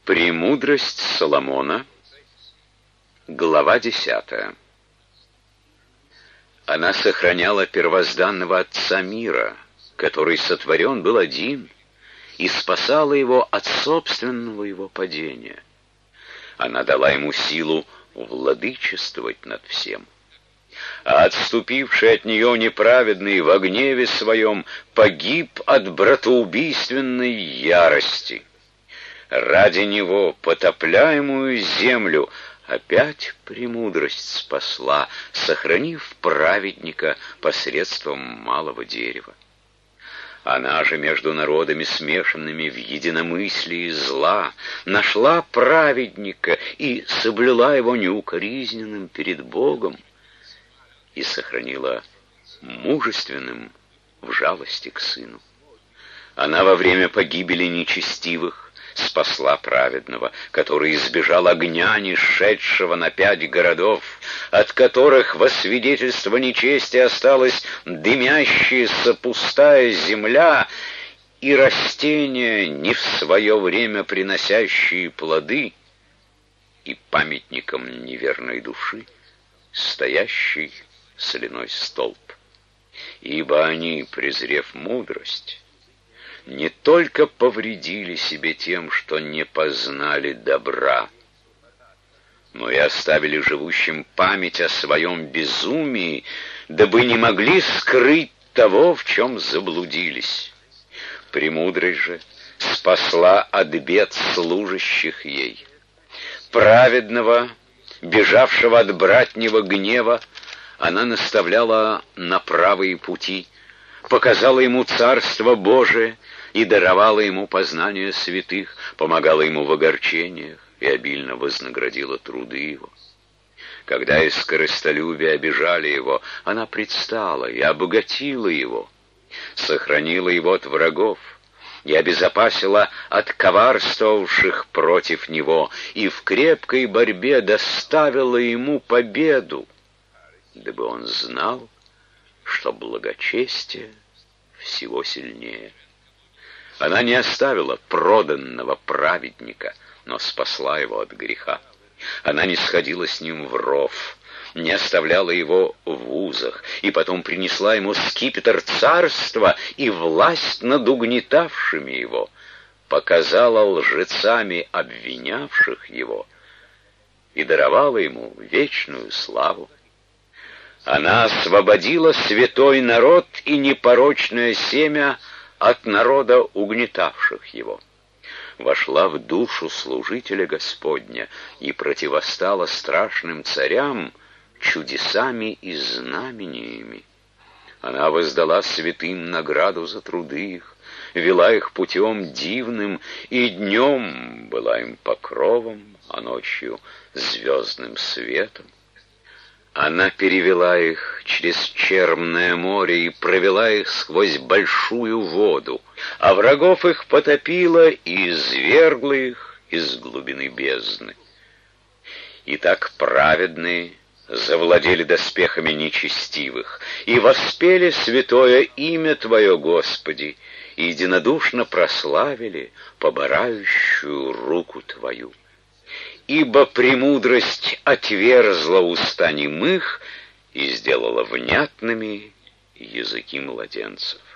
Премудрость Соломона, глава 10. Она сохраняла первозданного Отца мира, который сотворен был один, и спасала его от собственного его падения. Она дала ему силу владычествовать над всем. А отступивший от нее неправедный во гневе своем погиб от братоубийственной ярости. Ради него потопляемую землю опять премудрость спасла, сохранив праведника посредством малого дерева. Она же между народами, смешанными в единомыслии зла, нашла праведника и соблюла его неукоризненным перед Богом, и сохранила мужественным в жалости к сыну. Она во время погибели нечестивых спасла праведного, который избежал огня, не шедшего на 5 городов, от которых во свидетельство нечести осталась дымящаяся пустая земля и растения, не в свое время приносящие плоды, и памятником неверной души стоящий соляной столб. Ибо они, презрев мудрость, не только повредили себе тем, что не познали добра, но и оставили живущим память о своем безумии, дабы не могли скрыть того, в чем заблудились. Премудрость же спасла от бед служащих ей. Праведного, бежавшего от братнего гнева, она наставляла на правые пути, показала ему Царство Божие и даровала ему познание святых, помогала ему в огорчениях и обильно вознаградила труды его. Когда из корыстолюбия обижали его, она предстала и обогатила его, сохранила его от врагов и обезопасила от коварствовавших против него, и в крепкой борьбе доставила ему победу, дабы он знал, что благочестие всего сильнее. Она не оставила проданного праведника, но спасла его от греха. Она не сходила с ним в ров, не оставляла его в узах, и потом принесла ему скипетр царства и власть над угнетавшими его, показала лжецами обвинявших его и даровала ему вечную славу. Она освободила святой народ и непорочное семя от народа, угнетавших его. Вошла в душу служителя Господня и противостала страшным царям чудесами и знамениями. Она воздала святым награду за труды их, вела их путем дивным, и днем была им покровом, а ночью звездным светом. Она перевела их через Черное море и провела их сквозь большую воду, а врагов их потопила и извергла их из глубины бездны. И так праведные завладели доспехами нечестивых и воспели святое имя Твое, Господи, и единодушно прославили поборающую руку Твою. Ибо премудрость отверзла уста немых и сделала внятными языки младенцев.